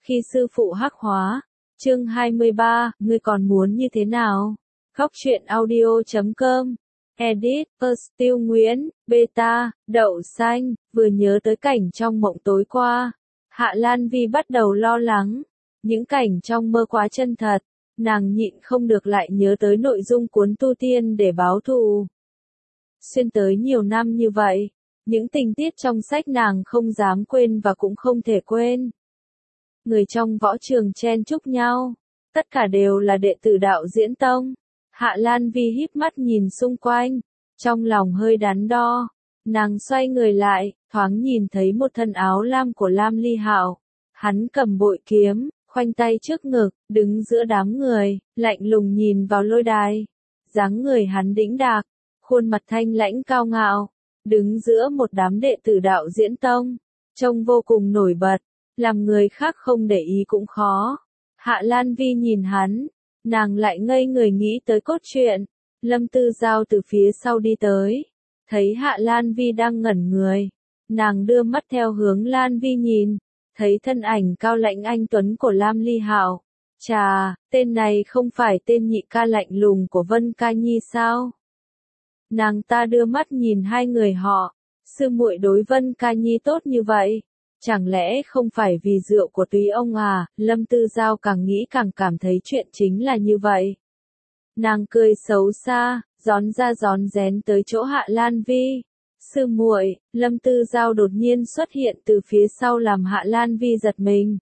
Khi sư phụ hắc hóa. Chương 23, ngươi còn muốn như thế nào? Góc truyện audio.com. Edit, Still Nguyễn, Beta, Đậu Xanh, vừa nhớ tới cảnh trong mộng tối qua. Hạ Lan Vi bắt đầu lo lắng. Những cảnh trong mơ quá chân thật, nàng nhịn không được lại nhớ tới nội dung cuốn tu tiên để báo thù. Xuyên tới nhiều năm như vậy, những tình tiết trong sách nàng không dám quên và cũng không thể quên. Người trong võ trường chen chúc nhau, tất cả đều là đệ tử Đạo Diễn Tông. Hạ Lan Vi híp mắt nhìn xung quanh, trong lòng hơi đắn đo. Nàng xoay người lại, thoáng nhìn thấy một thân áo lam của Lam Ly Hạo. Hắn cầm bội kiếm, khoanh tay trước ngực, đứng giữa đám người, lạnh lùng nhìn vào lôi đài. Dáng người hắn đĩnh đạc, khuôn mặt thanh lãnh cao ngạo, đứng giữa một đám đệ tử Đạo Diễn Tông, trông vô cùng nổi bật, làm người khác không để ý cũng khó. Hạ Lan Vi nhìn hắn, nàng lại ngây người nghĩ tới cốt truyện. Lâm Tư Giao từ phía sau đi tới, thấy Hạ Lan Vi đang ngẩn người, nàng đưa mắt theo hướng Lan Vi nhìn, thấy thân ảnh cao lãnh anh tuấn của Lam Ly Hạo. Chà, tên này không phải tên nhị ca lạnh lùng của Vân Ca Nhi sao? Nàng ta đưa mắt nhìn hai người họ, sư muội đối Vân Ca Nhi tốt như vậy, chẳng lẽ không phải vì rượu của Túy ông à? Lâm Tư Giao càng nghĩ càng cảm thấy chuyện chính là như vậy. Nàng cười xấu xa, rón ra rón rén tới chỗ Hạ Lan Vi. Sư muội, Lâm Tư Giao đột nhiên xuất hiện từ phía sau làm Hạ Lan Vi giật mình.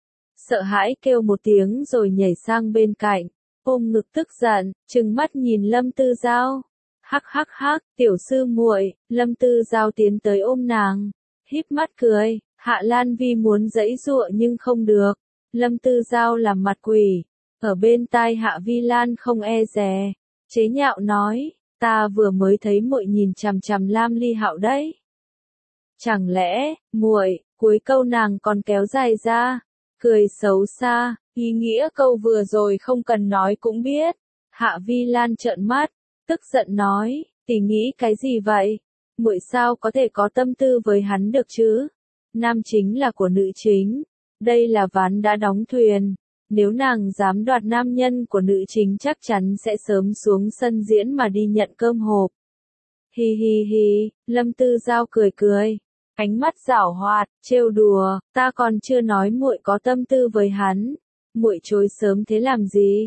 Sợ hãi kêu một tiếng rồi nhảy sang bên cạnh, ôm ngực tức giận, trừng mắt nhìn Lâm Tư Giao. Hắc hắc hắc, tiểu sư muội. Lâm Tư Giao tiến tới ôm nàng, híp mắt cười. Hạ Lan Vi muốn giãy giụa nhưng không được. Lâm Tư Giao làm mặt quỷ, ở bên tai Hạ Vi Lan không e dè, chế nhạo nói, ta vừa mới thấy muội nhìn chằm chằm Lam Ly Hạo đấy. Chẳng lẽ, muội? Cuối câu nàng còn kéo dài ra, cười xấu xa, ý nghĩa câu vừa rồi không cần nói cũng biết. Hạ Vi Lan trợn mắt, tức giận nói, tỷ nghĩ cái gì vậy? Muội sao có thể có tâm tư với hắn được chứ? Nam chính là của nữ chính, đây là ván đã đóng thuyền. Nếu nàng dám đoạt nam nhân của nữ chính chắc chắn sẽ sớm xuống sân diễn mà đi nhận cơm hộp. Hi hi hi, Lâm Tư Giao cười cười, ánh mắt giảo hoạt, trêu đùa, ta còn chưa nói muội có tâm tư với hắn, muội chối sớm thế làm gì?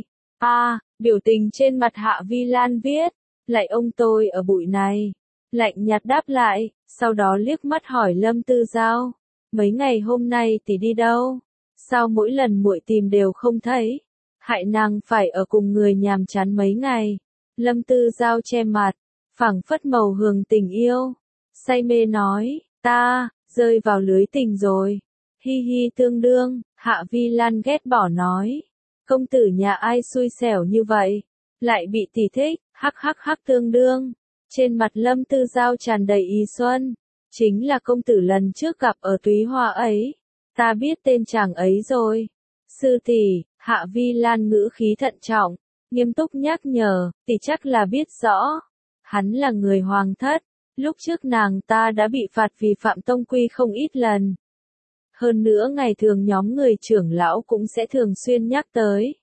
Biểu tình trên mặt Hạ Vi Lan viết, lại ông tôi ở bụi này. Lạnh nhạt đáp lại, sau đó liếc mắt hỏi Lâm Tư Giao, mấy ngày hôm nay tỷ đi đâu? Sao mỗi lần muội tìm đều không thấy? Hại nàng phải ở cùng người nhàm chán mấy ngày. Lâm Tư Giao che mặt, phảng phất màu hường tình yêu, say mê nói, ta rơi vào lưới tình rồi. Hi hi tương đương. Hạ Vi Lan ghét bỏ nói, công tử nhà ai xui xẻo như vậy, lại bị tỷ thích. Hắc hắc hắc tương đương. Trên mặt Lâm Tư Giao tràn đầy ý xuân, chính là công tử lần trước gặp ở Túy Hoa ấy. Ta biết tên chàng ấy rồi. Sư tỷ. Hạ Vi Lan ngữ khí thận trọng, nghiêm túc nhắc nhở, tỷ chắc là biết rõ. Hắn là người hoàng thất, lúc trước nàng ta đã bị phạt vì phạm tông quy không ít lần. Hơn nữa ngày thường nhóm người trưởng lão cũng sẽ thường xuyên nhắc tới.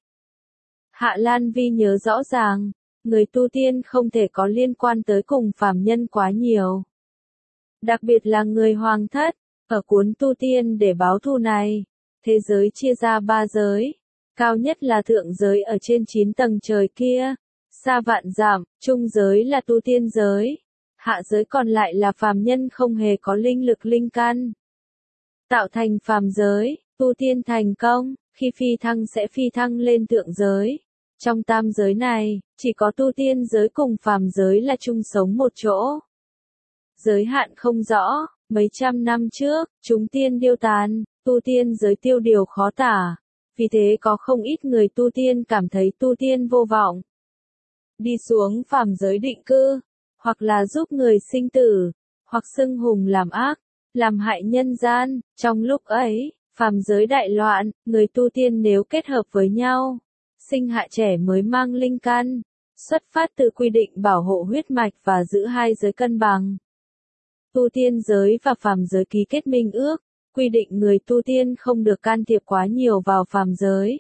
Hạ Lan Vi nhớ rõ ràng, người tu tiên không thể có liên quan tới cùng phàm nhân quá nhiều. Đặc biệt là người hoàng thất. Ở cuốn tu tiên để báo thù này, thế giới chia ra 3 giới. Cao nhất là thượng giới ở trên 9 tầng trời kia. Xa vạn dặm, trung giới là tu tiên giới. Hạ giới còn lại là phàm nhân không hề có linh lực linh căn. Tạo thành phàm giới, tu tiên thành công, khi phi thăng sẽ phi thăng lên thượng giới. Trong tam giới này, chỉ có tu tiên giới cùng phàm giới là chung sống một chỗ. Giới hạn không rõ. Mấy trăm năm trước, chúng tiên điêu tàn, tu tiên giới tiêu điều khó tả. Vì thế có không ít người tu tiên cảm thấy tu tiên vô vọng. Đi xuống phàm giới định cư, hoặc là giúp người sinh tử, hoặc xưng hùng làm ác, làm hại nhân gian. Trong lúc ấy, phàm giới đại loạn, người tu tiên nếu kết hợp với nhau, sinh hạ trẻ mới mang linh căn, xuất phát từ quy định bảo hộ huyết mạch và giữ hai giới cân bằng. Tu tiên giới và phàm giới ký kết minh ước, quy định người tu tiên không được can thiệp quá nhiều vào phàm giới.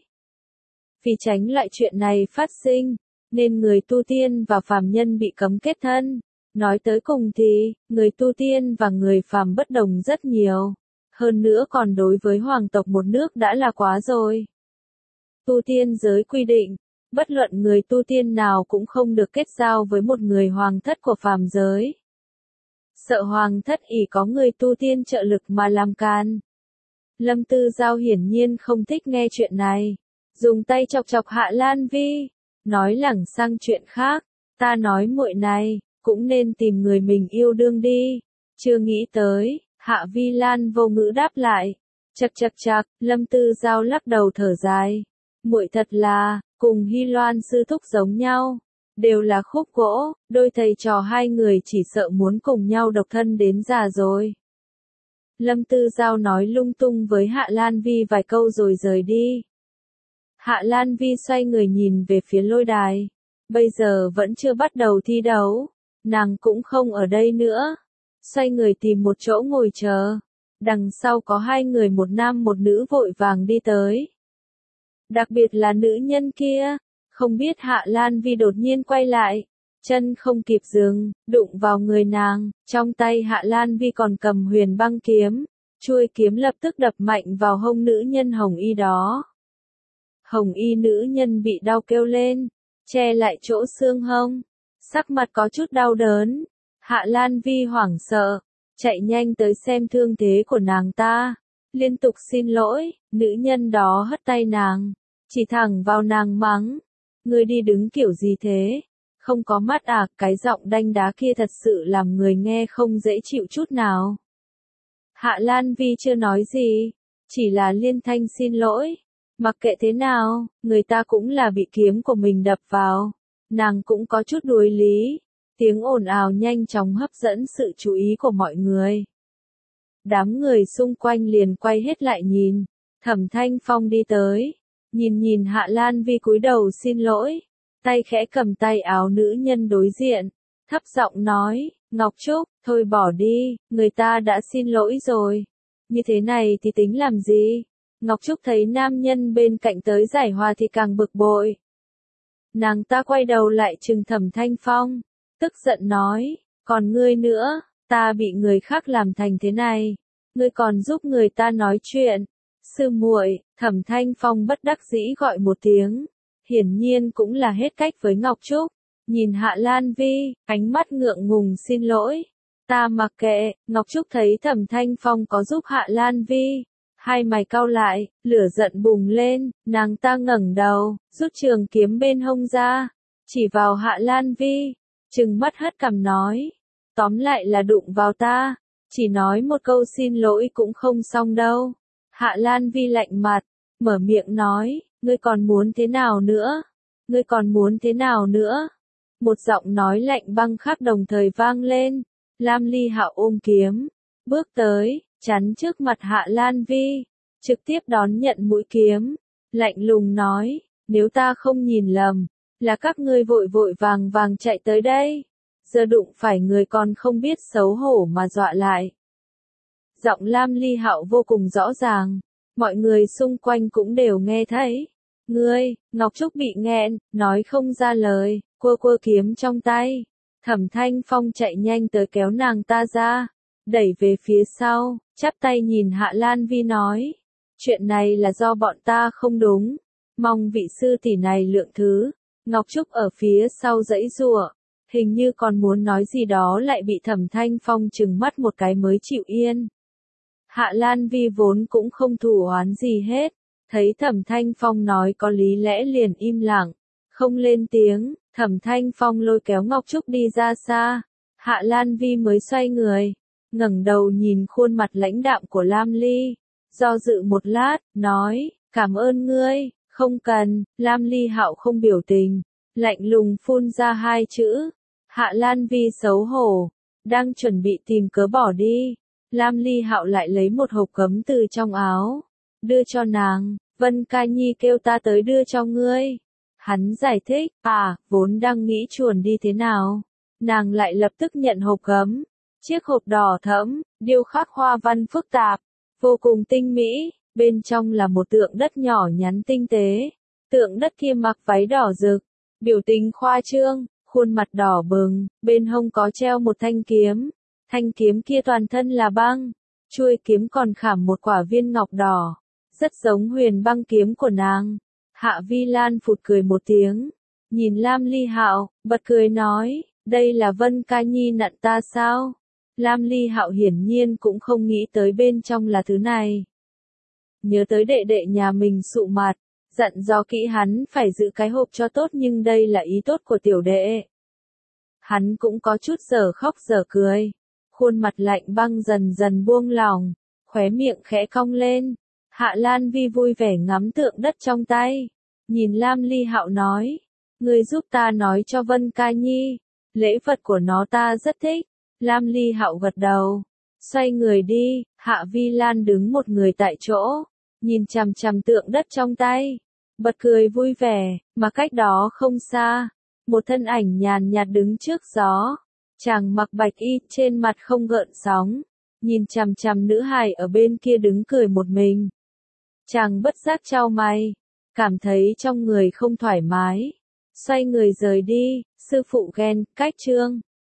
Vì tránh loại chuyện này phát sinh, nên người tu tiên và phàm nhân bị cấm kết thân. Nói tới cùng thì, người tu tiên và người phàm bất đồng rất nhiều. Hơn nữa còn đối với hoàng tộc một nước đã là quá rồi. Tu tiên giới quy định, bất luận người tu tiên nào cũng không được kết giao với một người hoàng thất của phàm giới. Sợ hoàng thất ỷ có người tu tiên trợ lực mà làm can. Lâm Tư Giao hiển nhiên không thích nghe chuyện này. Dùng tay chọc chọc Hạ Lan Vi. Nói lẳng sang chuyện khác. Ta nói muội này, cũng nên tìm người mình yêu đương đi. Chưa nghĩ tới, Hạ Vi Lan vô ngữ đáp lại. Chậc chậc chậc, Lâm Tư Giao lắc đầu thở dài. Muội thật là, cùng Hy Loan sư thúc giống nhau. Đều là khúc gỗ, đôi thầy trò hai người chỉ sợ muốn cùng nhau độc thân đến già rồi. Lâm Tư Giao nói lung tung với Hạ Lan Vi vài câu rồi rời đi. Hạ Lan Vi xoay người nhìn về phía lôi đài. Bây giờ vẫn chưa bắt đầu thi đấu. Nàng cũng không ở đây nữa. Xoay người tìm một chỗ ngồi chờ. Đằng sau có hai người một nam một nữ vội vàng đi tới. Đặc biệt là nữ nhân kia. Không biết Hạ Lan Vi đột nhiên quay lại. Chân không kịp dừng, đụng vào người nàng. Trong tay Hạ Lan Vi còn cầm huyền băng kiếm. Chuôi kiếm lập tức đập mạnh vào hông nữ nhân hồng y đó. Hồng y nữ nhân bị đau kêu lên, che lại chỗ xương hông, sắc mặt có chút đau đớn. Hạ Lan Vi hoảng sợ, chạy nhanh tới xem thương thế của nàng ta, liên tục xin lỗi. Nữ nhân đó hất tay nàng, chỉ thẳng vào nàng mắng, ngươi đi đứng kiểu gì thế, không có mắt à? Cái giọng đanh đá kia thật sự làm người nghe không dễ chịu chút nào. Hạ Lan Vi chưa nói gì, chỉ là liên thanh xin lỗi. Mặc kệ thế nào, người ta cũng là bị kiếm của mình đập vào. Nàng cũng có chút đuối lý. Tiếng ồn ào nhanh chóng hấp dẫn sự chú ý của mọi người. Đám người xung quanh liền quay hết lại nhìn. Thẩm Thanh Phong đi tới. Nhìn Hạ Lan Vi cúi đầu xin lỗi. Tay khẽ cầm tay áo nữ nhân đối diện. Thấp giọng nói, Ngọc Trúc, thôi bỏ đi, người ta đã xin lỗi rồi. Như thế này thì tính làm gì? Ngọc Trúc thấy nam nhân bên cạnh tới giải hòa thì càng bực bội. Nàng ta quay đầu lại trừng Thẩm Thanh Phong, tức giận nói, còn ngươi nữa, ta bị người khác làm thành thế này, ngươi còn giúp người ta nói chuyện. Sư muội, Thẩm Thanh Phong bất đắc dĩ gọi một tiếng, hiển nhiên cũng là hết cách với Ngọc Trúc. Nhìn Hạ Lan Vi, ánh mắt ngượng ngùng xin lỗi. Ta mặc kệ. Ngọc Trúc thấy Thẩm Thanh Phong có giúp Hạ Lan Vi. Hai mày cau lại, lửa giận bùng lên, nàng ta ngẩng đầu, rút trường kiếm bên hông ra, chỉ vào Hạ Lan Vi, trừng mắt hất cằm nói, tóm lại là đụng vào ta, chỉ nói một câu xin lỗi cũng không xong đâu. Hạ Lan Vi lạnh mặt, mở miệng nói, ngươi còn muốn thế nào nữa? Ngươi còn muốn thế nào nữa? Một giọng nói lạnh băng khác đồng thời vang lên. Lam Ly Hạo ôm kiếm, bước tới, chắn trước mặt Hạ Lan Vi, trực tiếp đón nhận mũi kiếm, lạnh lùng nói, nếu ta không nhìn lầm, là các ngươi vội vội vàng vàng chạy tới đây, giờ đụng phải người còn không biết xấu hổ mà dọa lại. Giọng Lam Ly Hạo vô cùng rõ ràng, mọi người xung quanh cũng đều nghe thấy. Ngươi, Ngọc Trúc bị nghẹn, nói không ra lời, quơ kiếm trong tay. Thẩm Thanh Phong chạy nhanh tới kéo nàng ta ra, đẩy về phía sau, chắp tay nhìn Hạ Lan Vi nói, chuyện này là do bọn ta không đúng, mong vị sư tỷ này lượng thứ. Ngọc Trúc ở phía sau giãy giụa, hình như còn muốn nói gì đó lại bị Thẩm Thanh Phong trừng mắt một cái mới chịu yên. Hạ Lan Vi vốn cũng không thù oán gì hết, thấy Thẩm Thanh Phong nói có lý lẽ liền im lặng, không lên tiếng. Thẩm Thanh Phong lôi kéo Ngọc Trúc đi ra xa, Hạ Lan Vi mới xoay người, ngẩng đầu nhìn khuôn mặt lãnh đạm của Lam Ly, do dự một lát, nói, cảm ơn ngươi, không cần. Lam Ly Hạo không biểu tình, lạnh lùng phun ra hai chữ. Hạ Lan Vi xấu hổ, đang chuẩn bị tìm cớ bỏ đi, Lam Ly Hạo lại lấy một hộp cấm từ trong áo, đưa cho nàng, Vân Ca Nhi kêu ta tới đưa cho ngươi. Hắn giải thích, vốn đang nghĩ chuồn đi thế nào. Nàng lại lập tức nhận hộp gấm. Chiếc hộp đỏ thẫm, điêu khắc hoa văn phức tạp, vô cùng tinh mỹ, bên trong là một tượng đất nhỏ nhắn tinh tế. Tượng đất kia mặc váy đỏ rực, biểu tình khoa trương, khuôn mặt đỏ bừng, bên hông có treo một thanh kiếm. Thanh kiếm kia toàn thân là băng, chuôi kiếm còn khảm một quả viên ngọc đỏ, rất giống huyền băng kiếm của nàng. Hạ Vi Lan phụt cười một tiếng, nhìn Lam Ly Hạo, bật cười nói, đây là Vân Ca Nhi nặn ta sao? Lam Ly Hạo hiển nhiên cũng không nghĩ tới bên trong là thứ này. Nhớ tới đệ đệ nhà mình sụ mặt, dặn dò kỹ hắn phải giữ cái hộp cho tốt, nhưng đây là ý tốt của tiểu đệ. Hắn cũng có chút dở khóc dở cười, khuôn mặt lạnh băng dần dần buông lỏng, khóe miệng khẽ cong lên. Hạ Lan Vi vui vẻ ngắm tượng đất trong tay, nhìn Lam Ly Hạo nói, ngươi giúp ta nói cho Vân Ca Nhi, lễ vật của nó ta rất thích. Lam Ly Hạo gật đầu, xoay người đi. Hạ Vi Lan đứng một người tại chỗ, nhìn chằm chằm tượng đất trong tay, bật cười vui vẻ, mà cách đó không xa, một thân ảnh nhàn nhạt đứng trước gió. Chàng mặc bạch y, trên mặt không gợn sóng, nhìn chằm chằm nữ hài ở bên kia đứng cười một mình. Chàng bất giác chau mày, cảm thấy trong người không thoải mái, xoay người rời đi. Sư phụ ghen, cách chương